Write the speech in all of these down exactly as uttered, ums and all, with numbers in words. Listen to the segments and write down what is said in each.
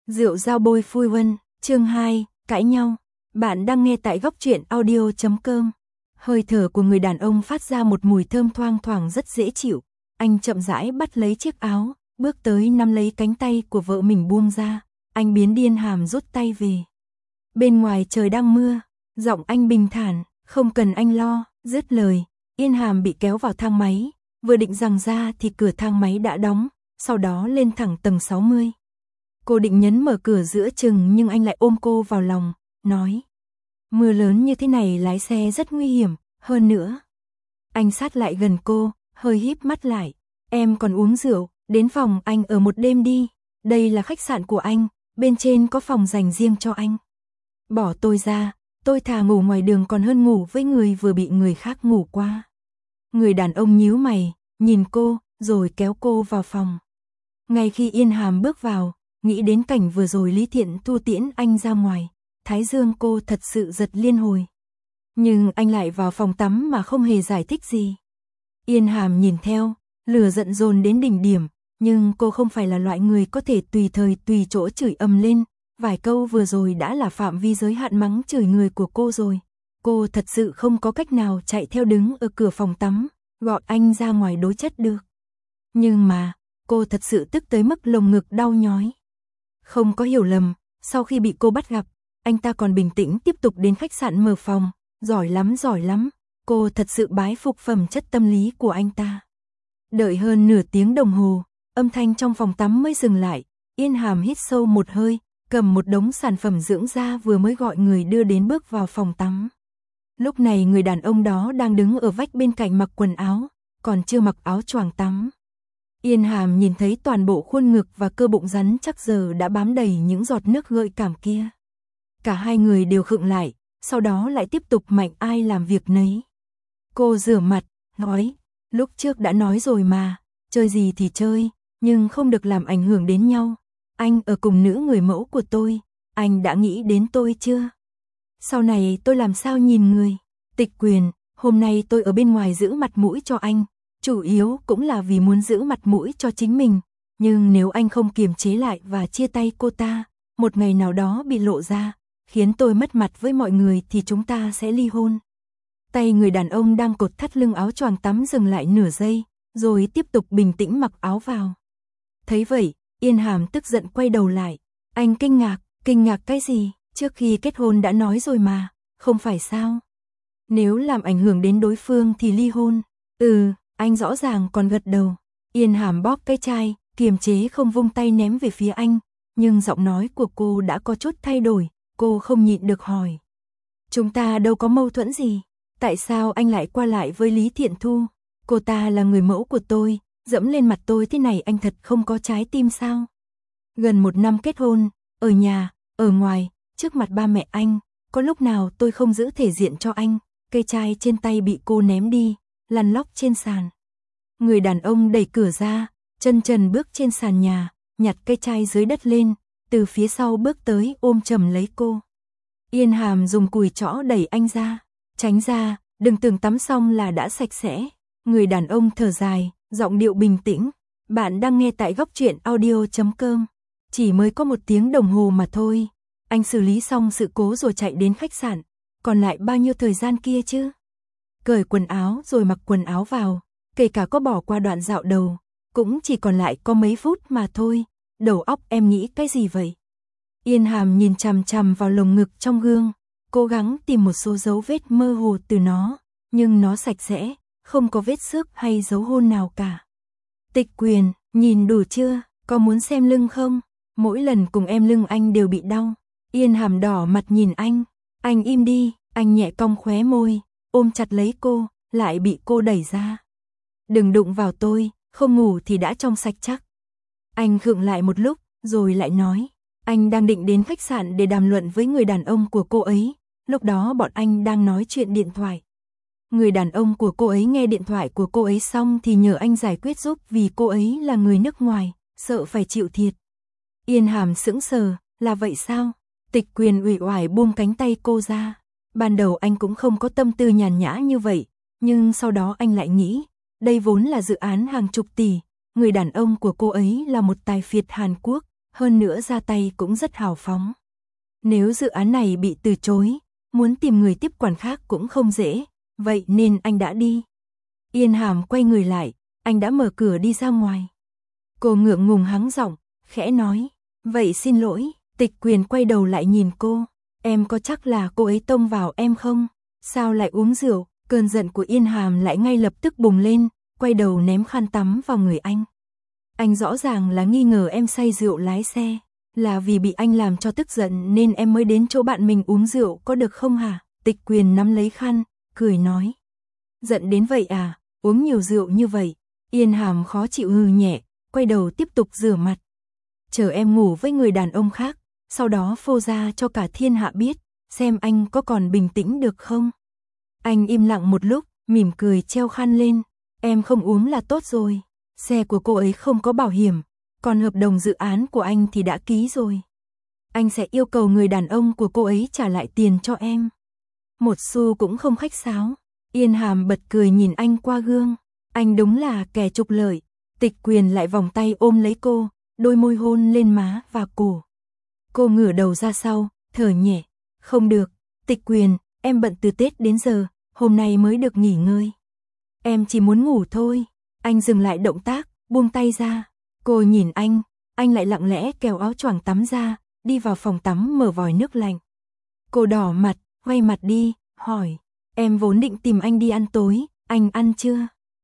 Rượu dao bôi phui vân, chương hai, cãi nhau. Bạn đang nghe tại góc truyện audio chấm com. Hơi thở của người đàn ông phát ra một mùi thơm thoang thoảng rất dễ chịu. Anh chậm rãi bắt lấy chiếc áo, bước tới nắm lấy cánh tay của vợ mình buông ra. Anh biến điên hàm rút tay về. Bên ngoài trời đang mưa, giọng anh bình thản, không cần anh lo, dứt lời. Yên Hàm bị kéo vào thang máy, vừa định giằng ra thì cửa thang máy đã đóng, sau đó lên thẳng tầng sáu mươi. Cô định nhấn mở cửa giữa chừng nhưng anh lại ôm cô vào lòng, nói. Mưa lớn như thế này lái xe rất nguy hiểm, hơn nữa. Anh sát lại gần cô, hơi híp mắt lại. Em còn uống rượu, đến phòng anh ở một đêm đi. Đây là khách sạn của anh, bên trên có phòng dành riêng cho anh. Bỏ tôi ra, tôi thà ngủ ngoài đường còn hơn ngủ với người vừa bị người khác ngủ qua. Người đàn ông nhíu mày, nhìn cô, rồi kéo cô vào phòng. Ngay khi Yên Hàm bước vào, nghĩ đến cảnh vừa rồi Lý Thiện Thu tiễn anh ra ngoài, thái dương cô thật sự giật liên hồi. Nhưng anh lại vào phòng tắm mà không hề giải thích gì. Yên Hàm nhìn theo, lửa giận dồn đến đỉnh điểm, nhưng cô không phải là loại người có thể tùy thời tùy chỗ chửi ầm lên, vài câu vừa rồi đã là phạm vi giới hạn mắng chửi người của cô rồi. Cô thật sự không có cách nào chạy theo đứng ở cửa phòng tắm, gọi anh ra ngoài đối chất được. Nhưng mà, cô thật sự tức tới mức lồng ngực đau nhói. Không có hiểu lầm, sau khi bị cô bắt gặp, anh ta còn bình tĩnh tiếp tục đến khách sạn mở phòng, giỏi lắm giỏi lắm, cô thật sự bái phục phẩm chất tâm lý của anh ta. Đợi hơn nửa tiếng đồng hồ, âm thanh trong phòng tắm mới dừng lại, Yên Hàm hít sâu một hơi, cầm một đống sản phẩm dưỡng da vừa mới gọi người đưa đến bước vào phòng tắm. Lúc này người đàn ông đó đang đứng ở vách bên cạnh mặc quần áo, còn chưa mặc áo choàng tắm. Yên Hàm nhìn thấy toàn bộ khuôn ngực và cơ bụng rắn chắc giờ đã bám đầy những giọt nước gợi cảm kia. Cả hai người đều khựng lại, sau đó lại tiếp tục mạnh ai làm việc nấy. Cô rửa mặt, nói, lúc trước đã nói rồi mà, chơi gì thì chơi, nhưng không được làm ảnh hưởng đến nhau. Anh ở cùng nữ người mẫu của tôi, anh đã nghĩ đến tôi chưa? Sau này tôi làm sao nhìn người? Tịch Quyền, hôm nay tôi ở bên ngoài giữ mặt mũi cho anh, chủ yếu cũng là vì muốn giữ mặt mũi cho chính mình, nhưng nếu anh không kiềm chế lại và chia tay cô ta, một ngày nào đó bị lộ ra, khiến tôi mất mặt với mọi người thì chúng ta sẽ ly hôn. Tay người đàn ông đang cột thắt lưng áo choàng tắm dừng lại nửa giây, rồi tiếp tục bình tĩnh mặc áo vào. Thấy vậy, Yên Hàm tức giận quay đầu lại. Anh kinh ngạc, kinh ngạc cái gì? Trước khi kết hôn đã nói rồi mà, không phải sao? Nếu làm ảnh hưởng đến đối phương thì ly hôn. Ừ, anh rõ ràng còn gật đầu. Yên Hàm bóp cái chai, kiềm chế không vung tay ném về phía anh, nhưng giọng nói của cô đã có chút thay đổi, cô không nhịn được hỏi. Chúng ta đâu có mâu thuẫn gì, tại sao anh lại qua lại với Lý Thiện Thu? Cô ta là người mẫu của tôi, dẫm lên mặt tôi thế này anh thật không có trái tim sao? Gần một năm kết hôn, ở nhà, ở ngoài, trước mặt ba mẹ anh, có lúc nào tôi không giữ thể diện cho anh? Cây chai trên tay bị cô ném đi, lăn lóc trên sàn. Người đàn ông đẩy cửa ra, chân trần bước trên sàn nhà, nhặt cây chai dưới đất lên, từ phía sau bước tới ôm chầm lấy cô. Yên Hàm dùng cùi chõ đẩy anh ra, tránh ra, đừng tưởng tắm xong là đã sạch sẽ. Người đàn ông thở dài, giọng điệu bình tĩnh. Bạn đang nghe tại góc truyện audio chấm com. Chỉ mới có một tiếng đồng hồ mà thôi. Anh xử lý xong sự cố rồi chạy đến khách sạn. Còn lại bao nhiêu thời gian kia chứ? Cởi quần áo rồi mặc quần áo vào. Kể cả có bỏ qua đoạn dạo đầu, cũng chỉ còn lại có mấy phút mà thôi. Đầu óc em nghĩ cái gì vậy? Yên Hàm nhìn chằm chằm vào lồng ngực trong gương, cố gắng tìm một số dấu vết mơ hồ từ nó, nhưng nó sạch sẽ, không có vết xước hay dấu hôn nào cả. Tịch Quyền, nhìn đủ chưa, có muốn xem lưng không? Mỗi lần cùng em lưng anh đều bị đau. Yên Hàm đỏ mặt nhìn anh, anh im đi, anh nhẹ cong khóe môi, ôm chặt lấy cô, lại bị cô đẩy ra. Đừng đụng vào tôi, không ngủ thì đã trong sạch chắc. Anh khựng lại một lúc, rồi lại nói, anh đang định đến khách sạn để đàm luận với người đàn ông của cô ấy, lúc đó bọn anh đang nói chuyện điện thoại. Người đàn ông của cô ấy nghe điện thoại của cô ấy xong thì nhờ anh giải quyết giúp vì cô ấy là người nước ngoài, sợ phải chịu thiệt. Yên Hàm sững sờ, là vậy sao? Tịch Quyền uể oải buông cánh tay cô ra. Ban đầu anh cũng không có tâm tư nhàn nhã như vậy, nhưng sau đó anh lại nghĩ, đây vốn là dự án hàng chục tỷ, người đàn ông của cô ấy là một tài phiệt Hàn Quốc, hơn nữa ra tay cũng rất hào phóng. Nếu dự án này bị từ chối, muốn tìm người tiếp quản khác cũng không dễ, vậy nên anh đã đi. Yên Hàm quay người lại, anh đã mở cửa đi ra ngoài. Cô ngượng ngùng hắng giọng, khẽ nói, vậy xin lỗi. Tịch Quyền quay đầu lại nhìn cô, em có chắc là cô ấy tông vào em không? Sao lại uống rượu? Cơn giận của Yên Hàm lại ngay lập tức bùng lên, quay đầu ném khăn tắm vào người anh. Anh rõ ràng là nghi ngờ em say rượu lái xe, là vì bị anh làm cho tức giận nên em mới đến chỗ bạn mình uống rượu có được không hả? Tịch Quyền nắm lấy khăn, cười nói. Giận đến vậy à, uống nhiều rượu như vậy. Yên Hàm khó chịu hừ nhẹ, quay đầu tiếp tục rửa mặt. Chờ em ngủ với người đàn ông khác, sau đó phô ra cho cả thiên hạ biết, xem anh có còn bình tĩnh được không? Anh im lặng một lúc, mỉm cười treo khăn lên. Em không uống là tốt rồi. Xe của cô ấy không có bảo hiểm, còn hợp đồng dự án của anh thì đã ký rồi. Anh sẽ yêu cầu người đàn ông của cô ấy trả lại tiền cho em. Một xu cũng không khách sáo. Yên Hàm bật cười nhìn anh qua gương. Anh đúng là kẻ trục lợi. Tịch Quyền lại vòng tay ôm lấy cô, đôi môi hôn lên má và cổ. Cô ngửa đầu ra sau, thở nhẹ. Không được, Tịch Quyền, em bận từ Tết đến giờ, hôm nay mới được nghỉ ngơi. Em chỉ muốn ngủ thôi. Anh dừng lại động tác, buông tay ra. Cô nhìn anh, anh lại lặng lẽ kéo áo choàng tắm ra, đi vào phòng tắm mở vòi nước lạnh. Cô đỏ mặt, quay mặt đi, hỏi, em vốn định tìm anh đi ăn tối, anh ăn chưa?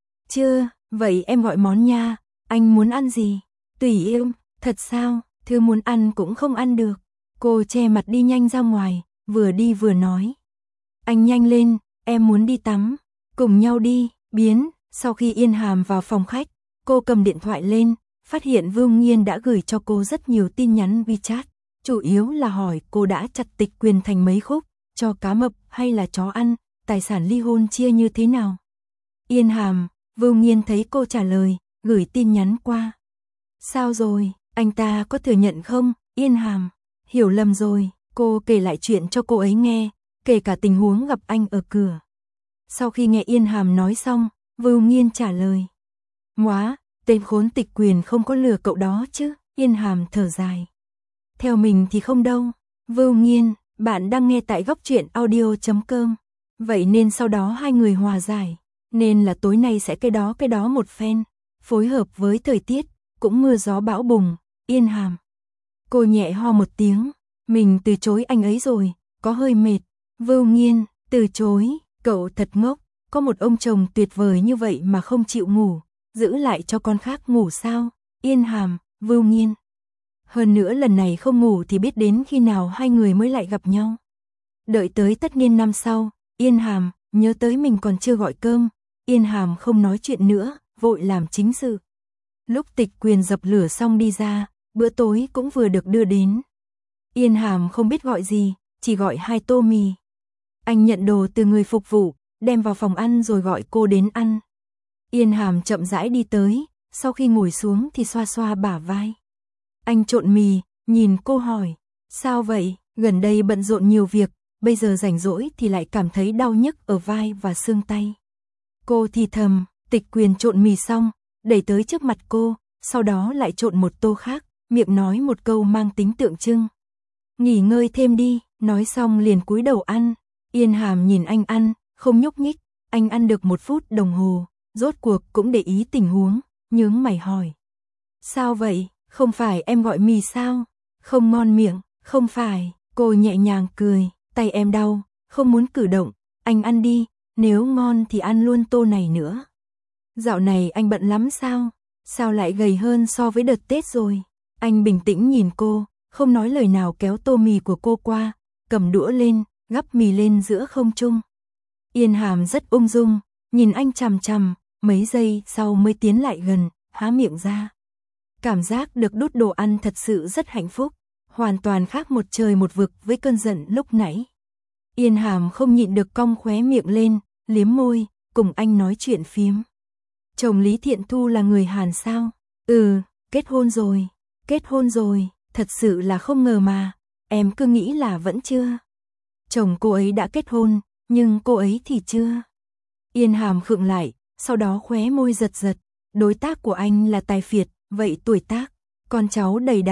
Chưa, vậy em gọi món nha, anh muốn ăn gì? Tùy em, thật sao, thứ muốn ăn cũng không ăn được. Cô che mặt đi nhanh ra ngoài, vừa đi vừa nói. Anh nhanh lên, em muốn đi tắm, cùng nhau đi, biến. Sau khi Yên Hàm vào phòng khách, cô cầm điện thoại lên, phát hiện Vương Nghiên đã gửi cho cô rất nhiều tin nhắn WeChat, chủ yếu là hỏi cô đã chặt Tịch Quyền thành mấy khúc, cho cá mập hay là chó ăn, tài sản ly hôn chia như thế nào. Yên Hàm, Vương Nghiên thấy cô trả lời, gửi tin nhắn qua. Sao rồi, anh ta có thừa nhận không? Yên Hàm, hiểu lầm rồi, cô kể lại chuyện cho cô ấy nghe, kể cả tình huống gặp anh ở cửa. Sau khi nghe Yên Hàm nói xong, Vưu Nghiên trả lời. Móa, tên khốn Tịch Quyền không có lừa cậu đó chứ? Yên Hàm thở dài. Theo mình thì không đâu. Vưu Nghiên, bạn đang nghe tại góc truyện audio chấm com. Vậy nên sau đó hai người hòa giải. Nên là tối nay sẽ cái đó cái đó một phen. Phối hợp với thời tiết, cũng mưa gió bão bùng. Yên Hàm. Cô nhẹ ho một tiếng. Mình từ chối anh ấy rồi, có hơi mệt. Vưu Nghiên, từ chối, cậu thật ngốc. Có một ông chồng tuyệt vời như vậy mà không chịu ngủ, giữ lại cho con khác ngủ sao? Yên Hàm, Vưu Nghiên. Hơn nữa lần này không ngủ thì biết đến khi nào hai người mới lại gặp nhau. Đợi tới tất niên năm sau, Yên Hàm, nhớ tới mình còn chưa gọi cơm. Yên Hàm không nói chuyện nữa, vội làm chính sự. Lúc Tịch Quyền dập lửa xong đi ra, bữa tối cũng vừa được đưa đến. Yên Hàm không biết gọi gì, chỉ gọi hai tô mì. Anh nhận đồ từ người phục vụ, đem vào phòng ăn rồi gọi cô đến ăn. Yên Hàm chậm rãi đi tới, sau khi ngồi xuống thì xoa xoa bả vai. Anh trộn mì, nhìn cô hỏi, sao vậy, gần đây bận rộn nhiều việc, bây giờ rảnh rỗi thì lại cảm thấy đau nhức ở vai và xương tay. Cô thì thầm, Tịch Quyền trộn mì xong, đẩy tới trước mặt cô, sau đó lại trộn một tô khác, miệng nói một câu mang tính tượng trưng. Nghỉ ngơi thêm đi, nói xong liền cúi đầu ăn. Yên Hàm nhìn anh ăn, không nhúc nhích, anh ăn được một phút đồng hồ, rốt cuộc cũng để ý tình huống, nhướng mày hỏi. Sao vậy, không phải em gọi mì sao? Không ngon miệng, không phải, cô nhẹ nhàng cười, tay em đau, không muốn cử động, anh ăn đi, nếu ngon thì ăn luôn tô này nữa. Dạo này anh bận lắm sao? Sao lại gầy hơn so với đợt Tết rồi? Anh bình tĩnh nhìn cô, không nói lời nào kéo tô mì của cô qua, cầm đũa lên, gắp mì lên giữa không trung. Yên Hàm rất ung dung, nhìn anh chằm chằm, mấy giây sau mới tiến lại gần, há miệng ra. Cảm giác được đút đồ ăn thật sự rất hạnh phúc, hoàn toàn khác một trời một vực với cơn giận lúc nãy. Yên Hàm không nhịn được cong khóe miệng lên, liếm môi, cùng anh nói chuyện phiếm. Chồng Lý Thiện Thu là người Hàn sao? Ừ, kết hôn rồi, kết hôn rồi, thật sự là không ngờ mà, em cứ nghĩ là vẫn chưa. Chồng cô ấy đã kết hôn, nhưng cô ấy thì chưa. Yên Hàm khựng lại, sau đó khóe môi giật giật, đối tác của anh là tài phiệt, vậy tuổi tác, con cháu đầy đàn,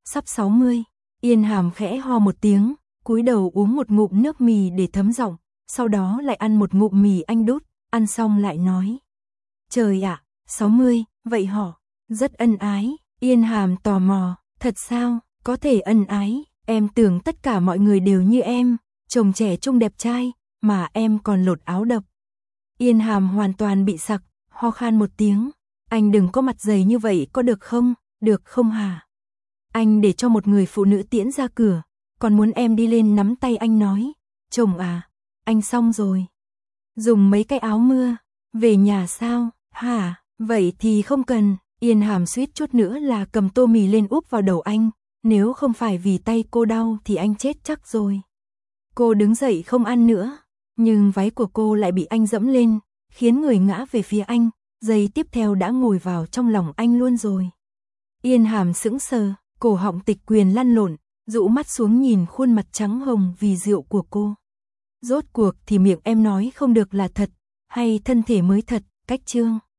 Sắp sáu mươi, Yên Hàm khẽ ho một tiếng, cúi đầu uống một ngụm nước mì để thấm giọng, sau đó lại ăn một ngụm mì anh đút, ăn xong lại nói. Trời ạ, sáu mươi, vậy họ, rất ân ái, Yên Hàm tò mò, thật sao, có thể ân ái, em tưởng tất cả mọi người đều như em, chồng trẻ trung đẹp trai, mà em còn lột áo đập. Yên Hàm hoàn toàn bị sặc, ho khan một tiếng, anh đừng có mặt dày như vậy có được không, được không hả? Anh để cho một người phụ nữ tiễn ra cửa, còn muốn em đi lên nắm tay anh nói, chồng à, anh xong rồi. Dùng mấy cái áo mưa, về nhà sao, hả, vậy thì không cần, Yên Hàm suýt chút nữa là cầm tô mì lên úp vào đầu anh, nếu không phải vì tay cô đau thì anh chết chắc rồi. Cô đứng dậy không ăn nữa, nhưng váy của cô lại bị anh dẫm lên, khiến người ngã về phía anh, giây tiếp theo đã ngồi vào trong lòng anh luôn rồi. Yên Hàm sững sờ, cổ họng tịch quyền lăn lộn, dụ mắt xuống nhìn khuôn mặt trắng hồng vì rượu của cô. Rốt cuộc thì miệng em nói không được là thật, hay thân thể mới thật, cách chương.